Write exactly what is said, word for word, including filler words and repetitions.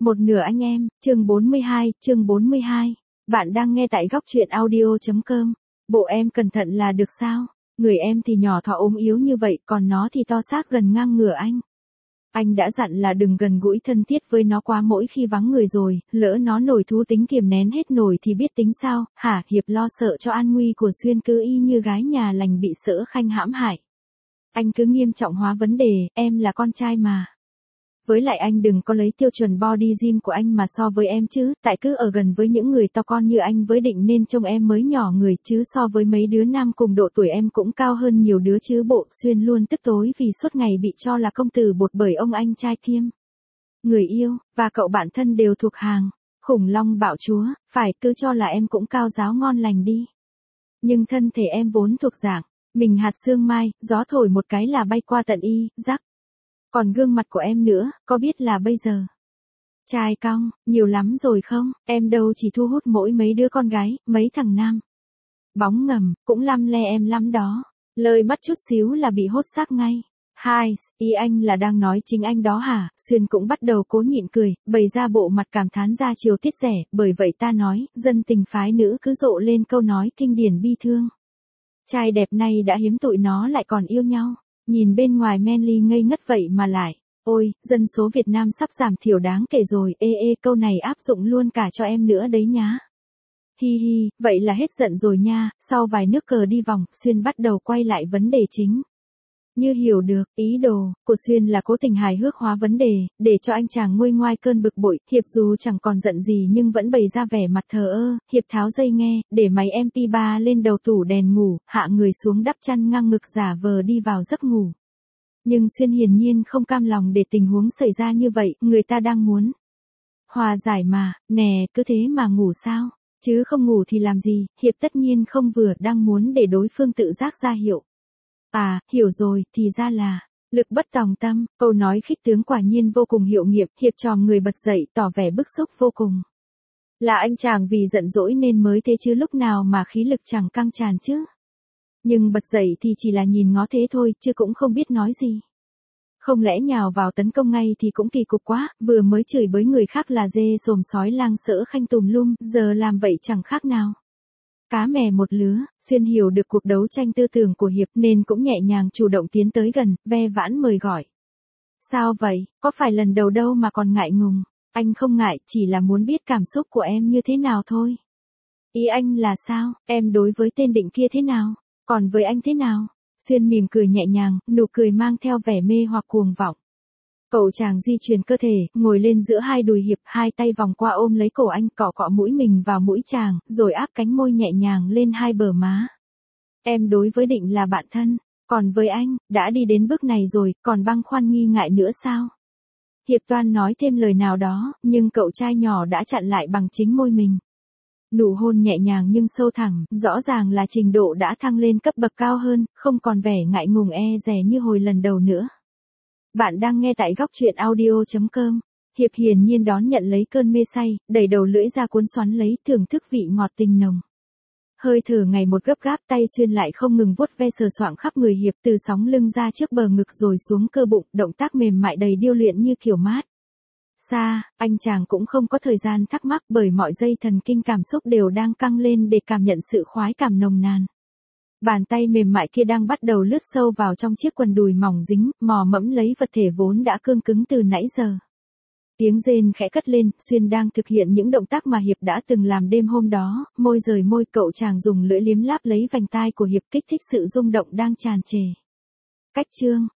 Một nửa anh em, chương bốn mươi hai, chương bốn mươi hai. Bạn đang nghe tại góc truyện audio.com. Bộ em cẩn thận là được sao? Người em thì nhỏ thọ ốm yếu như vậy, còn nó thì to xác gần ngang ngửa anh. Anh đã dặn là đừng gần gũi thân thiết với nó quá mỗi khi vắng người rồi, lỡ nó nổi thú tính kiềm nén hết nổi thì biết tính sao, hả? Hiệp lo sợ cho an nguy của Xuyên cứ y như gái nhà lành bị Sở Khanh hãm hại. Anh cứ nghiêm trọng hóa vấn đề, em là con trai mà. Với lại anh đừng có lấy tiêu chuẩn body gym của anh mà so với em chứ, tại cứ ở gần với những người to con như anh với Định nên trông em mới nhỏ người chứ so với mấy đứa nam cùng độ tuổi em cũng cao hơn nhiều đứa chứ bộ. Xuyên luôn tức tối vì suốt ngày bị cho là công tử bột bởi ông anh trai Kiêm. Người yêu, và cậu bạn thân đều thuộc hàng khủng long bạo chúa, phải cứ cho là em cũng cao giáo ngon lành đi. Nhưng thân thể em vốn thuộc dạng, mình hạt sương mai, gió thổi một cái là bay qua tận y, rắc. Còn gương mặt của em nữa, có biết là bây giờ trai cong, nhiều lắm rồi không? Em đâu chỉ thu hút mỗi mấy đứa con gái, mấy thằng nam bóng ngầm, cũng lăm le em lắm đó. Lời mất chút xíu là bị hốt xác ngay. Hai, ý anh là đang nói chính anh đó hả? Xuyên cũng bắt đầu cố nhịn cười, bày ra bộ mặt cảm thán ra chiều tiết rẻ, bởi vậy ta nói, dân tình phái nữ cứ rộ lên câu nói kinh điển bi thương. Trai đẹp này đã hiếm tụi nó lại còn yêu nhau. Nhìn bên ngoài manly ngây ngất vậy mà lại, ôi, dân số Việt Nam sắp giảm thiểu đáng kể rồi, ê ê câu này áp dụng luôn cả cho em nữa đấy nhá. Hi hi, vậy là hết giận rồi nha. Sau vài nước cờ đi vòng, Xuyên bắt đầu quay lại vấn đề chính. Như hiểu được, ý đồ của Xuyên là cố tình hài hước hóa vấn đề, để cho anh chàng nguôi ngoai cơn bực bội. Hiệp dù chẳng còn giận gì nhưng vẫn bày ra vẻ mặt thờ ơ. Hiệp tháo dây nghe, để máy em pê ba lên đầu tủ đèn ngủ, hạ người xuống đắp chăn ngang ngực giả vờ đi vào giấc ngủ. Nhưng Xuyên hiển nhiên không cam lòng để tình huống xảy ra như vậy, người ta đang muốn hòa giải mà, nè, cứ thế mà ngủ sao? Chứ không ngủ thì làm gì? Hiệp tất nhiên không vừa đang muốn để đối phương tự giác ra hiệu. À, hiểu rồi, thì ra là lực bất tòng tâm. Câu nói khích tướng quả nhiên vô cùng hiệu nghiệm. Hiệp tròm người bật dậy tỏ vẻ bức xúc vô cùng. Là anh chàng vì giận dỗi nên mới thế chứ lúc nào mà khí lực chẳng căng tràn chứ. Nhưng bật dậy thì chỉ là nhìn ngó thế thôi chứ cũng không biết nói gì. Không lẽ nhào vào tấn công ngay thì cũng kỳ cục quá, vừa mới chửi bới người khác là dê sồm sói lang Sở Khanh tùm lum, giờ làm vậy chẳng khác nào cá mè một lứa. Xuyên hiểu được cuộc đấu tranh tư tưởng của Hiệp nên cũng nhẹ nhàng chủ động tiến tới gần, ve vãn mời gọi. Sao vậy, có phải lần đầu đâu mà còn ngại ngùng? Anh không ngại, chỉ là muốn biết cảm xúc của em như thế nào thôi. Ý anh là sao, em đối với tên Định kia thế nào, còn với anh thế nào? Xuyên mỉm cười nhẹ nhàng, nụ cười mang theo vẻ mê hoặc cuồng vọng. Cậu chàng di chuyển cơ thể, ngồi lên giữa hai đùi Hiệp, hai tay vòng qua ôm lấy cổ anh, cọ cọ mũi mình vào mũi chàng, rồi áp cánh môi nhẹ nhàng lên hai bờ má. Em đối với Định là bạn thân, còn với anh, đã đi đến bước này rồi, còn băn khoăn nghi ngại nữa sao? Hiệp toan nói thêm lời nào đó, nhưng cậu trai nhỏ đã chặn lại bằng chính môi mình. Nụ hôn nhẹ nhàng nhưng sâu thẳm, rõ ràng là trình độ đã thăng lên cấp bậc cao hơn, không còn vẻ ngại ngùng e dè như hồi lần đầu nữa. Bạn đang nghe tại góc truyện audio.com. Hiệp hiển nhiên đón nhận lấy cơn mê say, đẩy đầu lưỡi ra cuốn xoắn lấy, thưởng thức vị ngọt tình nồng. Hơi thở ngày một gấp gáp, tay Xuyên lại không ngừng vuốt ve sờ soạng khắp người Hiệp, từ sóng lưng ra trước bờ ngực rồi xuống cơ bụng, động tác mềm mại đầy điêu luyện như kiểu mát xa. Anh chàng cũng không có thời gian thắc mắc bởi mọi dây thần kinh cảm xúc đều đang căng lên để cảm nhận sự khoái cảm nồng nàn. Bàn tay mềm mại kia đang bắt đầu lướt sâu vào trong chiếc quần đùi mỏng dính, mò mẫm lấy vật thể vốn đã cương cứng từ nãy giờ. Tiếng rên khẽ cất lên, Xuyên đang thực hiện những động tác mà Hiệp đã từng làm đêm hôm đó, môi rời môi, cậu chàng dùng lưỡi liếm láp lấy vành tai của Hiệp, kích thích sự rung động đang tràn trề. Cách chương,